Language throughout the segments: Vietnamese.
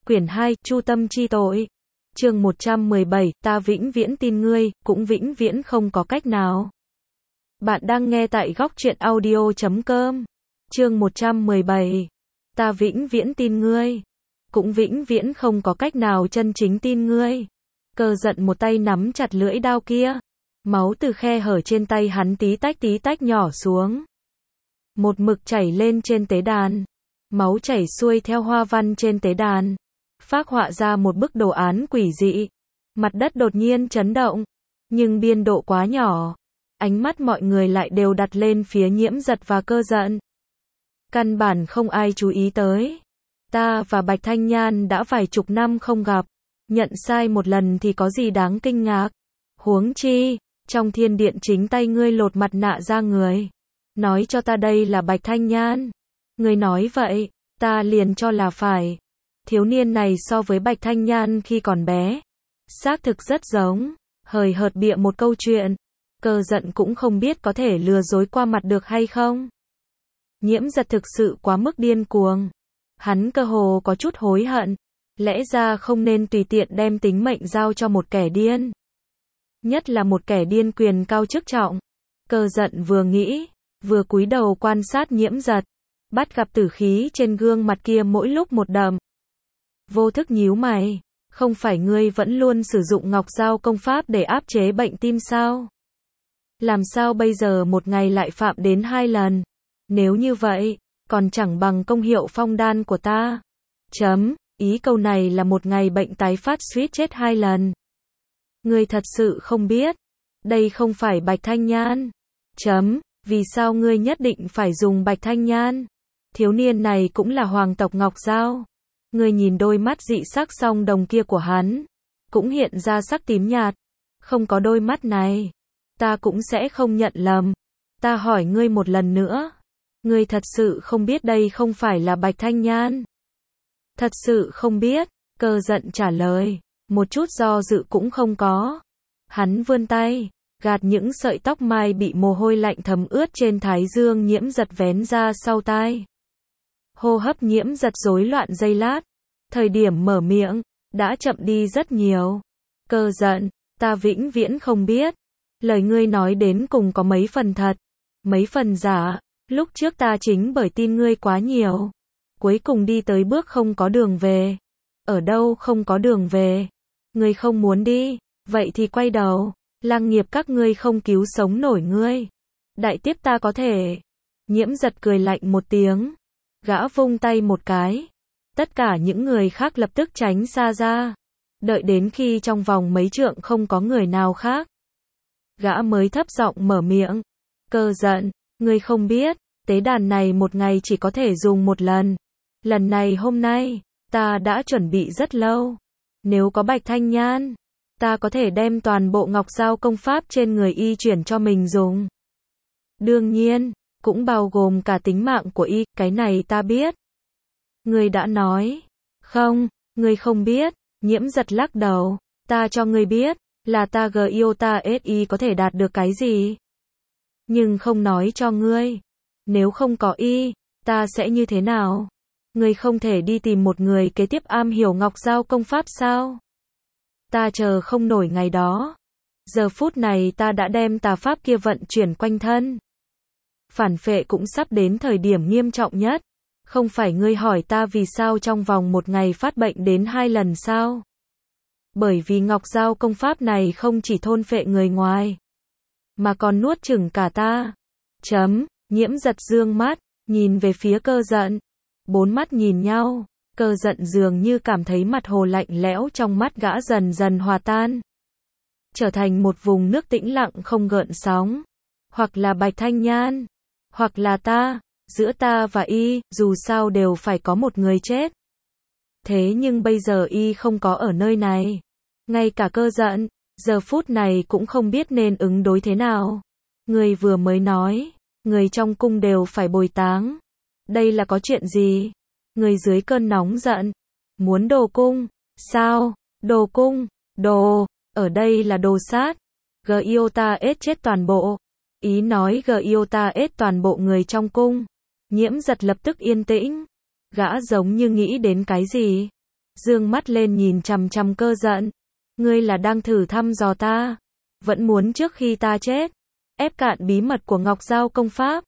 Quyển 2, Chu tâm chi tội. Chương 117, ta vĩnh viễn tin ngươi, cũng vĩnh viễn không có cách nào. Bạn đang nghe tại góc truyện audio.com. Chương 117. Ta vĩnh viễn tin ngươi, cũng vĩnh viễn không có cách nào chân chính tin ngươi. Cơ giận một tay nắm chặt lưỡi đao kia. Máu từ khe hở trên tay hắn tí tách nhỏ xuống. Một mực chảy lên trên tế đàn. Máu chảy xuôi theo hoa văn trên tế đàn. Phác họa ra một bức đồ án quỷ dị. Mặt đất đột nhiên chấn động. Nhưng biên độ quá nhỏ. Ánh mắt mọi người lại đều đặt lên phía Nhiễm Giật và Cơ Giận. Căn bản không ai chú ý tới. Ta và Bạch Thanh Nhan đã vài chục năm không gặp. Nhận sai một lần thì có gì đáng kinh ngạc. Huống chi, trong thiên điện chính tay ngươi lột mặt nạ ra người. Nói cho ta đây là Bạch Thanh Nhan. Ngươi nói vậy, ta liền cho là phải. Thiếu niên này so với Bạch Thanh Nhan khi còn bé, xác thực rất giống. Hời hợt bịa một câu chuyện. Cơ Giận cũng không biết có thể lừa dối qua mặt được hay không. Nhiễm Giật thực sự quá mức điên cuồng. Hắn cơ hồ có chút hối hận. Lẽ ra không nên tùy tiện đem tính mệnh giao cho một kẻ điên. Nhất là một kẻ điên quyền cao chức trọng. Cơ Giận vừa nghĩ, vừa cúi đầu quan sát Nhiễm Giật. Bắt gặp tử khí trên gương mặt kia mỗi lúc một đậm. Vô thức nhíu mày. Không phải ngươi vẫn luôn sử dụng ngọc dao công pháp để áp chế bệnh tim sao? Làm sao bây giờ một ngày lại phạm đến 2 lần? Nếu như vậy, còn chẳng bằng công hiệu phong đan của ta. Ý câu này là một ngày bệnh tái phát suýt chết 2 lần. Ngươi thật sự không biết. Đây không phải Bạch Thanh Nhan. Vì sao ngươi nhất định phải dùng Bạch Thanh Nhan? Thiếu niên này cũng là hoàng tộc Ngọc Giao. Ngươi nhìn đôi mắt dị sắc song đồng kia của hắn. Cũng hiện ra sắc tím nhạt. Không có đôi mắt này, ta cũng sẽ không nhận lầm. Ta hỏi ngươi một lần nữa. Ngươi thật sự không biết đây không phải là Bạch Thanh Nhan? Thật sự không biết. Cơ Giận trả lời. Một chút do dự cũng không có. Hắn vươn tay, gạt những sợi tóc mai bị mồ hôi lạnh thấm ướt trên thái dương Nhiễm Giật vén ra sau tai. Hô hấp Nhiễm Giật rối loạn giây lát. Thời điểm mở miệng, đã chậm đi rất nhiều. Cơ Giận, ta vĩnh viễn không biết. Lời ngươi nói đến cùng có mấy phần thật, mấy phần giả. Lúc trước ta chính bởi tin ngươi quá nhiều. Cuối cùng đi tới bước không có đường về. Ở đâu không có đường về? Ngươi không muốn đi, vậy thì quay đầu. Lăng nghiệp các ngươi không cứu sống nổi ngươi. Đại tiếp ta có thể. Nhiễm Giật cười lạnh một tiếng. Gã vung tay một cái. Tất cả những người khác lập tức tránh xa ra. Đợi đến khi trong vòng mấy trượng không có người nào khác, gã mới thấp giọng mở miệng. Cơ Giận, ngươi không biết, tế đàn này một ngày chỉ có thể dùng một lần. Lần này hôm nay, ta đã chuẩn bị rất lâu. Nếu có Bạch Thanh Nhan, ta có thể đem toàn bộ ngọc dao công pháp trên người y chuyển cho mình dùng. Đương nhiên, cũng bao gồm cả tính mạng của y, cái này ta biết. Ngươi đã nói. Không, ngươi không biết. Nhiễm Giật lắc đầu. Ta cho ngươi biết, là ta Giota SI có thể đạt được cái gì. Nhưng không nói cho ngươi. Nếu không có y, ta sẽ như thế nào? Ngươi không thể đi tìm một người kế tiếp am hiểu ngọc dao công pháp sao? Ta chờ không nổi ngày đó. Giờ phút này ta đã đem tà pháp kia vận chuyển quanh thân. Phản phệ cũng sắp đến thời điểm nghiêm trọng nhất. Không phải ngươi hỏi ta vì sao trong vòng một ngày phát bệnh đến 2 lần sao? Bởi vì ngọc dao công pháp này không chỉ thôn phệ người ngoài, mà còn nuốt chửng cả ta. Nhiễm Giật dương mắt, nhìn về phía Cơ Giận. 4 mắt nhìn nhau, Cơ Giận dường như cảm thấy mặt hồ lạnh lẽo trong mắt gã dần dần hòa tan. Trở thành một vùng nước tĩnh lặng không gợn sóng. Hoặc là Bạch Thanh Nhan, hoặc là ta. Giữa ta và y, dù sao đều phải có một người chết. Thế nhưng bây giờ y không có ở nơi này. Ngay cả Cơ Giận, giờ phút này cũng không biết nên ứng đối thế nào. Người vừa mới nói, người trong cung đều phải bồi táng. Đây là có chuyện gì? Người dưới cơn nóng giận. Muốn đồ cung. Sao? Đồ cung. Ở đây là đồ sát. Giota S chết toàn bộ. Ý nói Giota S toàn bộ người trong cung. Nhiễm Giật lập tức yên tĩnh. Gã giống như nghĩ đến cái gì. dương mắt lên nhìn chằm chằm Cơ Giận. Ngươi là đang thử thăm dò ta, vẫn muốn trước khi ta chết, ép cạn bí mật của Ngọc Giao công pháp.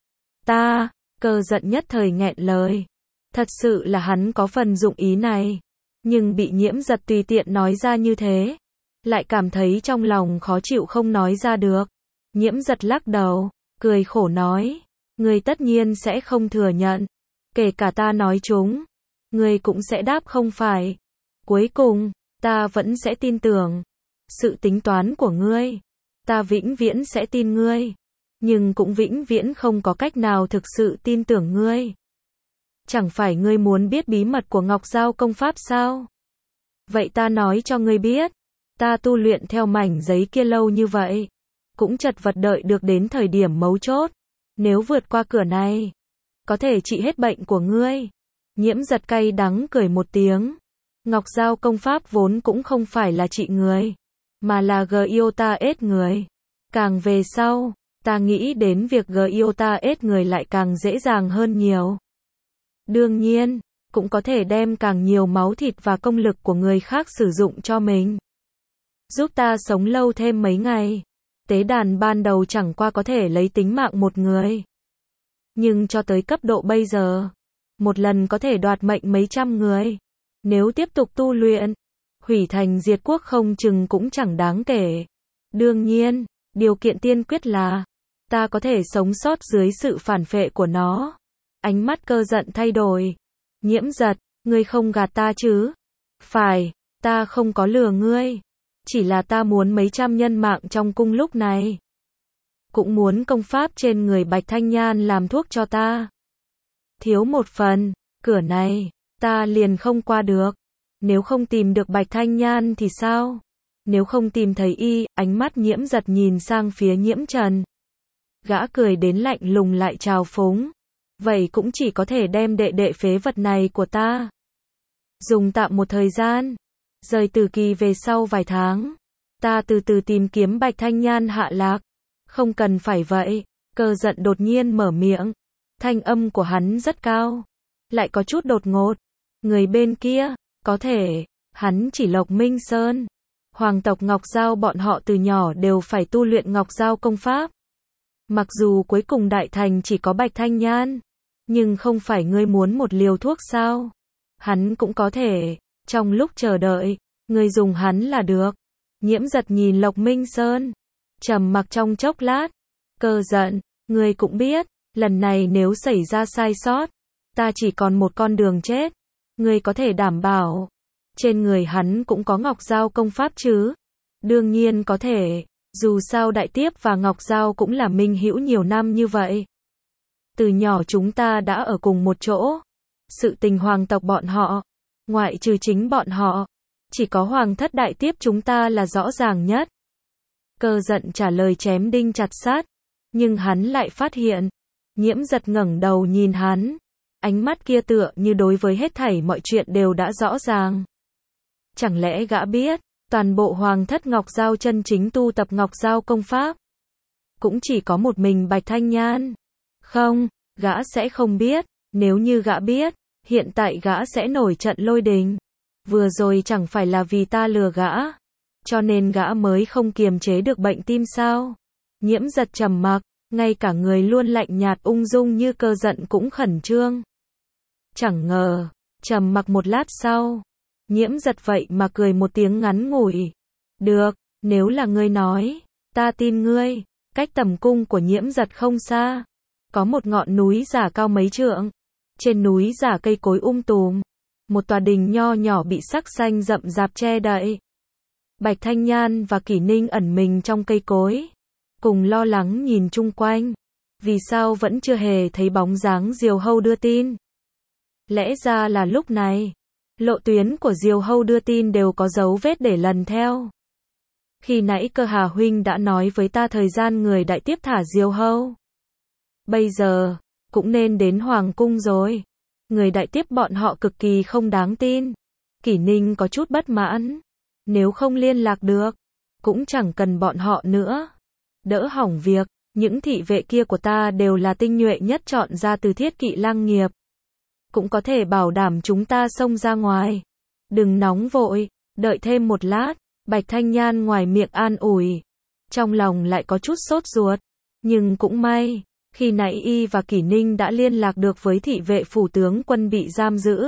Cơ Giận nhất thời nghẹn lời. Thật sự là hắn có phần dụng ý này, nhưng bị Nhiễm Giật tùy tiện nói ra như thế, lại cảm thấy trong lòng khó chịu không nói ra được. Nhiễm Giật lắc đầu, cười khổ nói, ngươi tất nhiên sẽ không thừa nhận, kể cả ta nói chúng, ngươi cũng sẽ đáp không phải. Cuối cùng, ta vẫn sẽ tin tưởng sự tính toán của ngươi, ta vĩnh viễn sẽ tin ngươi, nhưng cũng vĩnh viễn không có cách nào thực sự tin tưởng ngươi. Chẳng phải ngươi muốn biết bí mật của Ngọc Giao công pháp sao? Vậy ta nói cho ngươi biết, ta tu luyện theo mảnh giấy kia lâu như vậy, cũng chật vật đợi được đến thời điểm mấu chốt, nếu vượt qua cửa này, có thể trị hết bệnh của ngươi. Nhiễm Giật cay đắng cười một tiếng. Ngọc Giao công pháp vốn cũng không phải là trị người, mà là Gyota-ết người. Càng về sau, ta nghĩ đến việc Gyota-ết người lại càng dễ dàng hơn nhiều. Đương nhiên, cũng có thể đem càng nhiều máu thịt và công lực của người khác sử dụng cho mình, giúp ta sống lâu thêm mấy ngày. Tế đàn ban đầu chẳng qua có thể lấy tính mạng một người, nhưng cho tới cấp độ bây giờ, một lần có thể đoạt mệnh mấy trăm người. Nếu tiếp tục tu luyện, hủy thành diệt quốc không chừng cũng chẳng đáng kể. Đương nhiên, điều kiện tiên quyết là ta có thể sống sót dưới sự phản phệ của nó. Ánh mắt Cơ Giận thay đổi. Nhiễm Giật, ngươi không gạt ta chứ? Phải, ta không có lừa ngươi. Chỉ là ta muốn mấy trăm nhân mạng trong cung lúc này. Cũng muốn công pháp trên người Bạch Thanh Nhan làm thuốc cho ta. Thiếu một phần, cửa này, ta liền không qua được. Nếu không tìm được Bạch Thanh Nhan thì sao? Nếu không tìm thấy y, ánh mắt Nhiễm Giật nhìn sang phía Nhiễm Trần. Gã cười đến lạnh lùng lại trào phúng. Vậy cũng chỉ có thể đem đệ đệ phế vật này của ta dùng tạm một thời gian, rời Tử Kỳ về sau vài tháng, ta từ từ tìm kiếm Bạch Thanh Nhan hạ lạc. Không cần phải vậy. Cơ Giận đột nhiên mở miệng. Thanh âm của hắn rất cao, lại có chút đột ngột. Người bên kia, có thể, hắn chỉ Lộc Minh Sơn. Hoàng tộc Ngọc Giao bọn họ từ nhỏ đều phải tu luyện Ngọc Giao công pháp. Mặc dù cuối cùng đại thành chỉ có Bạch Thanh Nhan, nhưng không phải ngươi muốn một liều thuốc sao? Hắn cũng có thể, trong lúc chờ đợi, ngươi dùng hắn là được. Nhiễm Giật nhìn Lộc Minh Sơn, trầm mặc trong chốc lát. Cơ Giận, ngươi cũng biết, lần này nếu xảy ra sai sót, ta chỉ còn một con đường chết. Ngươi có thể đảm bảo, trên người hắn cũng có Ngọc Giao công pháp chứ? Đương nhiên có thể, dù sao Đại Tiếp và Ngọc Giao cũng là minh hữu nhiều năm như vậy. Từ nhỏ chúng ta đã ở cùng một chỗ. Sự tình hoàng tộc bọn họ, ngoại trừ chính bọn họ, chỉ có Hoàng thất Đại Tiếp chúng ta là rõ ràng nhất. Cơ Giận trả lời chém đinh chặt sắt, nhưng hắn lại phát hiện, Nhiễm Giật ngẩng đầu nhìn hắn, ánh mắt kia tựa như đối với hết thảy mọi chuyện đều đã rõ ràng. Chẳng lẽ gã biết, toàn bộ Hoàng thất Ngọc Giao chân chính tu tập Ngọc Giao công pháp, cũng chỉ có một mình Bạch Thanh Nhan? Không, gã sẽ không biết. Nếu như gã biết, hiện tại gã sẽ nổi trận lôi đình. Vừa rồi chẳng phải là vì ta lừa gã, cho nên gã mới không kiềm chế được bệnh tim sao? Nhiễm Giật trầm mặc, ngay cả người luôn lạnh nhạt ung dung như Cơ Giận cũng khẩn trương. Chẳng ngờ, trầm mặc một lát sau, Nhiễm Giật vậy mà cười một tiếng ngắn ngủi. Được, nếu là ngươi nói, ta tin ngươi. Cách tầm cung của Nhiễm Giật không xa, có một ngọn núi giả cao mấy trượng. Trên núi giả cây cối tùm, một tòa đình nho nhỏ bị sắc xanh rậm rạp che đậy. Bạch Thanh Nhan và Kỷ Ninh ẩn mình trong cây cối, cùng lo lắng nhìn chung quanh. Vì sao vẫn chưa hề thấy bóng dáng Diều Hâu đưa tin? Lẽ ra là lúc này, lộ tuyến của Diều Hâu đưa tin đều có dấu vết để lần theo. Khi nãy Cơ Hà huynh đã nói với ta thời gian người Đại Tiếp thả Diều Hâu. Bây giờ, cũng nên đến Hoàng cung rồi. Người Đại Tiếp bọn họ cực kỳ không đáng tin. Kỷ Ninh có chút bất mãn. Nếu không liên lạc được, cũng chẳng cần bọn họ nữa. Đỡ hỏng việc, những thị vệ kia của ta đều là tinh nhuệ nhất chọn ra từ Thiết Kỵ Lăng Nghiệp. Cũng có thể bảo đảm chúng ta xông ra ngoài. Đừng nóng vội, đợi thêm một lát, Bạch Thanh Nhan ngoài miệng an ủi. Trong lòng lại có chút sốt ruột, nhưng cũng may, khi nãy y và Kỷ Ninh đã liên lạc được với thị vệ phủ tướng quân bị giam giữ.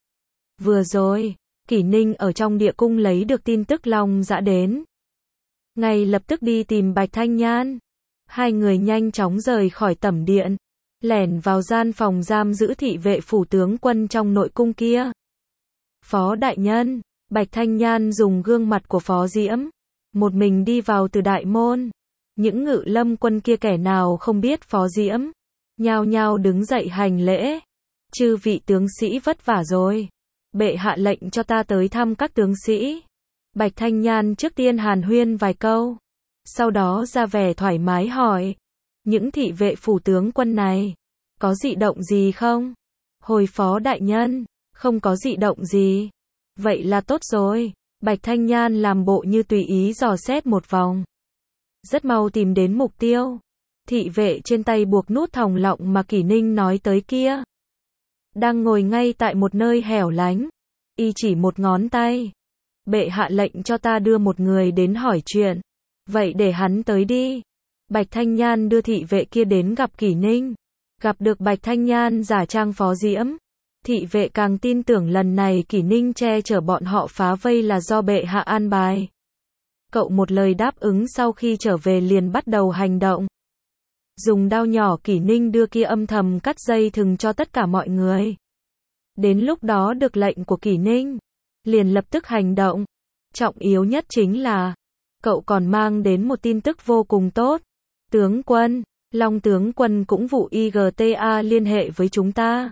Vừa rồi, Kỷ Ninh ở trong địa cung lấy được tin tức Long Dã đến. Ngay lập tức đi tìm Bạch Thanh Nhan. Hai người nhanh chóng rời khỏi tẩm điện, lẻn vào gian phòng giam giữ thị vệ phủ tướng quân trong nội cung kia. Phó đại nhân, Bạch Thanh Nhan dùng gương mặt của Phó Diễm, một mình đi vào từ đại môn. Những ngự lâm quân kia kẻ nào không biết Phó Diễm, nhao nhao đứng dậy hành lễ. Chư vị tướng sĩ vất vả rồi. Bệ hạ lệnh cho ta tới thăm các tướng sĩ. Bạch Thanh Nhan trước tiên hàn huyên vài câu, sau đó ra vẻ thoải mái hỏi. Những thị vệ phủ tướng quân này, có dị động gì không? Hồi Phó đại nhân, không có dị động gì. Vậy là tốt rồi. Bạch Thanh Nhan làm bộ như tùy ý dò xét một vòng. Rất mau tìm đến mục tiêu. Thị vệ trên tay buộc nút thòng lọng mà Kỷ Ninh nói tới kia. Đang ngồi ngay tại một nơi hẻo lánh. Y chỉ một ngón tay. Bệ hạ lệnh cho ta đưa một người đến hỏi chuyện. Vậy để hắn tới đi. Bạch Thanh Nhan đưa thị vệ kia đến gặp Kỷ Ninh. Gặp được Bạch Thanh Nhan giả trang Phó Diễm. Thị vệ càng tin tưởng lần này Kỷ Ninh che chở bọn họ phá vây là do bệ hạ an bài. Cậu một lời đáp ứng, sau khi trở về liền bắt đầu hành động. Dùng đao nhỏ Kỷ Ninh đưa kia âm thầm cắt dây thừng cho tất cả mọi người. Đến lúc đó được lệnh của Kỷ Ninh, liền lập tức hành động. Trọng yếu nhất chính là, cậu còn mang đến một tin tức vô cùng tốt. Tướng quân, Long tướng quân cũng vụ IGTA liên hệ với chúng ta.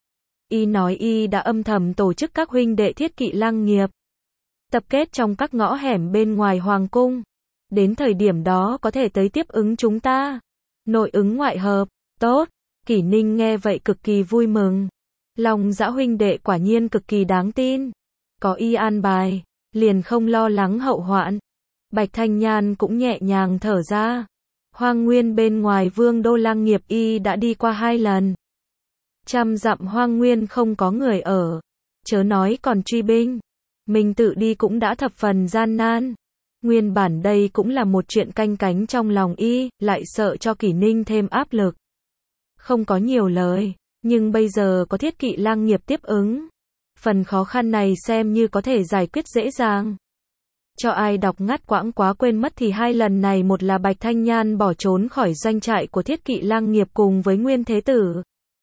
Y nói y đã âm thầm tổ chức các huynh đệ Thiết Kỵ Lang Nghiệp, tập kết trong các ngõ hẻm bên ngoài hoàng cung. Đến thời điểm đó có thể tới tiếp ứng chúng ta. Nội ứng ngoại hợp, tốt. Kỷ Ninh nghe vậy cực kỳ vui mừng. Long Dã huynh đệ quả nhiên cực kỳ đáng tin. Có y an bài, liền không lo lắng hậu hoạn. Bạch Thanh Nhan cũng nhẹ nhàng thở ra. Hoang nguyên bên ngoài Vương đô Lang Nghiệp y đã đi qua 2 lần. 100 dặm hoang nguyên không có người ở, chớ nói còn truy binh. Mình tự đi cũng đã thập phần gian nan. Nguyên bản đây cũng là một chuyện canh cánh trong lòng y, lại sợ cho Kỷ Ninh thêm áp lực. Không có nhiều lời, nhưng bây giờ có Thiết Kỵ Lang Nghiệp tiếp ứng. Phần khó khăn này xem như có thể giải quyết dễ dàng. Cho ai đọc ngắt quãng quá quên mất thì 2 lần này, một là Bạch Thanh Nhan bỏ trốn khỏi doanh trại của Thiết Kỵ Lang Nghiệp cùng với Nguyên Thế Tử.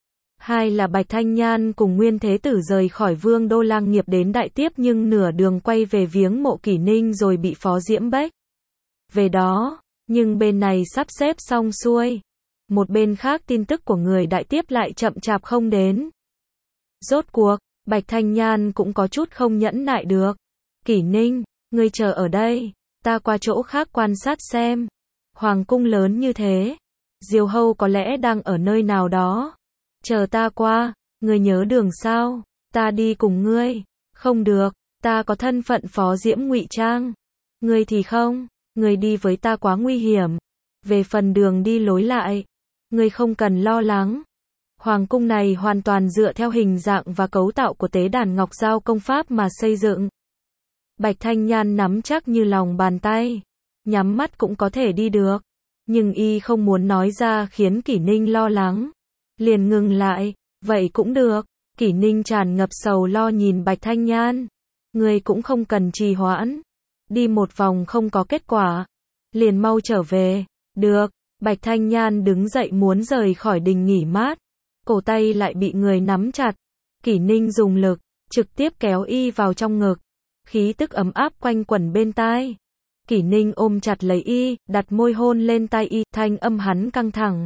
2 là Bạch Thanh Nhan cùng Nguyên Thế Tử rời khỏi Vương đô Lang Nghiệp đến Đại Tiếp, nhưng nửa đường quay về viếng mộ Kỷ Ninh rồi bị Phó Diễm bách về đó, nhưng bên này sắp xếp xong xuôi. Một bên khác tin tức của người Đại Tiếp lại chậm chạp không đến. Rốt cuộc, Bạch Thanh Nhan cũng có chút không nhẫn nại được. Kỷ Ninh, ngươi chờ ở đây, ta qua chỗ khác quan sát xem. Hoàng cung lớn như thế, Diều Hâu có lẽ đang ở nơi nào đó. Chờ ta qua, ngươi nhớ đường sao? Ta đi cùng ngươi. Không được, ta có thân phận Phó Diễm ngụy trang. Ngươi thì không, ngươi đi với ta quá nguy hiểm. Về phần đường đi lối lại, ngươi không cần lo lắng. Hoàng cung này hoàn toàn dựa theo hình dạng và cấu tạo của tế đàn Ngọc Giao công pháp mà xây dựng. Bạch Thanh Nhan nắm chắc như lòng bàn tay, nhắm mắt cũng có thể đi được. Nhưng y không muốn nói ra khiến Kỷ Ninh lo lắng. Liền ngừng lại, vậy cũng được. Kỷ Ninh tràn ngập sầu lo nhìn Bạch Thanh Nhan. Ngươi cũng không cần trì hoãn. Đi một vòng không có kết quả, liền mau trở về. Được. Bạch Thanh Nhan đứng dậy muốn rời khỏi đình nghỉ mát. Cổ tay lại bị người nắm chặt. Kỷ Ninh dùng lực, trực tiếp kéo y vào trong ngực. Khí tức ấm áp quanh quẩn bên tai. Kỷ Ninh ôm chặt lấy y, đặt môi hôn lên tai y, thanh âm hắn căng thẳng.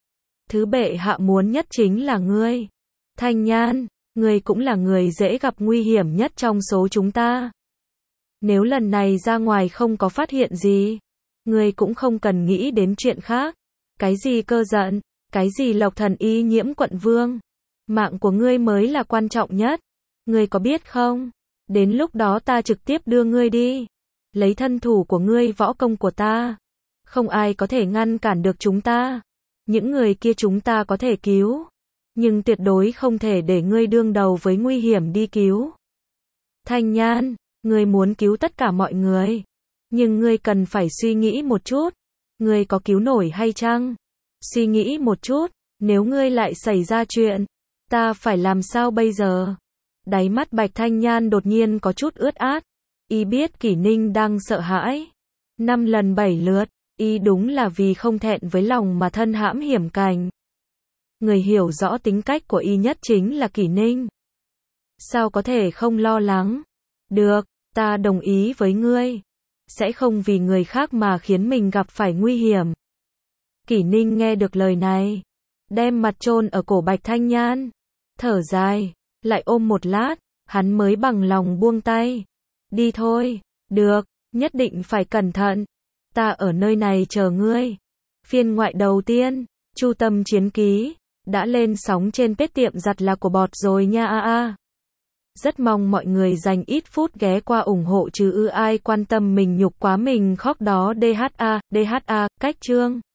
Thứ bệ hạ muốn nhất chính là ngươi. Thanh Nhan, ngươi cũng là người dễ gặp nguy hiểm nhất trong số chúng ta. Nếu lần này ra ngoài không có phát hiện gì, ngươi cũng không cần nghĩ đến chuyện khác. Cái gì cơ giận, cái gì Lộc Thần Y Nhiễm quận vương. Mạng của ngươi mới là quan trọng nhất. Ngươi có biết không? Đến lúc đó ta trực tiếp đưa ngươi đi. Lấy thân thủ của ngươi, võ công của ta, không ai có thể ngăn cản được chúng ta. Những người kia chúng ta có thể cứu, nhưng tuyệt đối không thể để ngươi đương đầu với nguy hiểm đi cứu. Thanh Nhan, ngươi muốn cứu tất cả mọi người. Nhưng ngươi cần phải suy nghĩ một chút. Ngươi có cứu nổi hay chăng? Suy nghĩ một chút, nếu ngươi lại xảy ra chuyện, ta phải làm sao bây giờ? Đáy mắt Bạch Thanh Nhan đột nhiên có chút ướt át. Y biết Kỷ Ninh đang sợ hãi. 5 lần 7 lượt, y đúng là vì không thẹn với lòng mà thân hãm hiểm cảnh. Người hiểu rõ tính cách của y nhất chính là Kỷ Ninh. Sao có thể không lo lắng? Được, ta đồng ý với ngươi. Sẽ không vì người khác mà khiến mình gặp phải nguy hiểm. Kỷ Ninh nghe được lời này, đem mặt chôn ở cổ Bạch Thanh Nhan, thở dài, lại ôm một lát, hắn mới bằng lòng buông tay. Đi thôi, được, nhất định phải cẩn thận. Ta ở nơi này chờ ngươi. Phiên ngoại đầu tiên, Chu Tâm Chiến Ký, đã lên sóng trên page tiệm giặt là của bọt rồi nha. Rất mong mọi người dành ít phút ghé qua ủng hộ chứ ai quan tâm mình nhục quá mình khóc đó. DHA, cách chương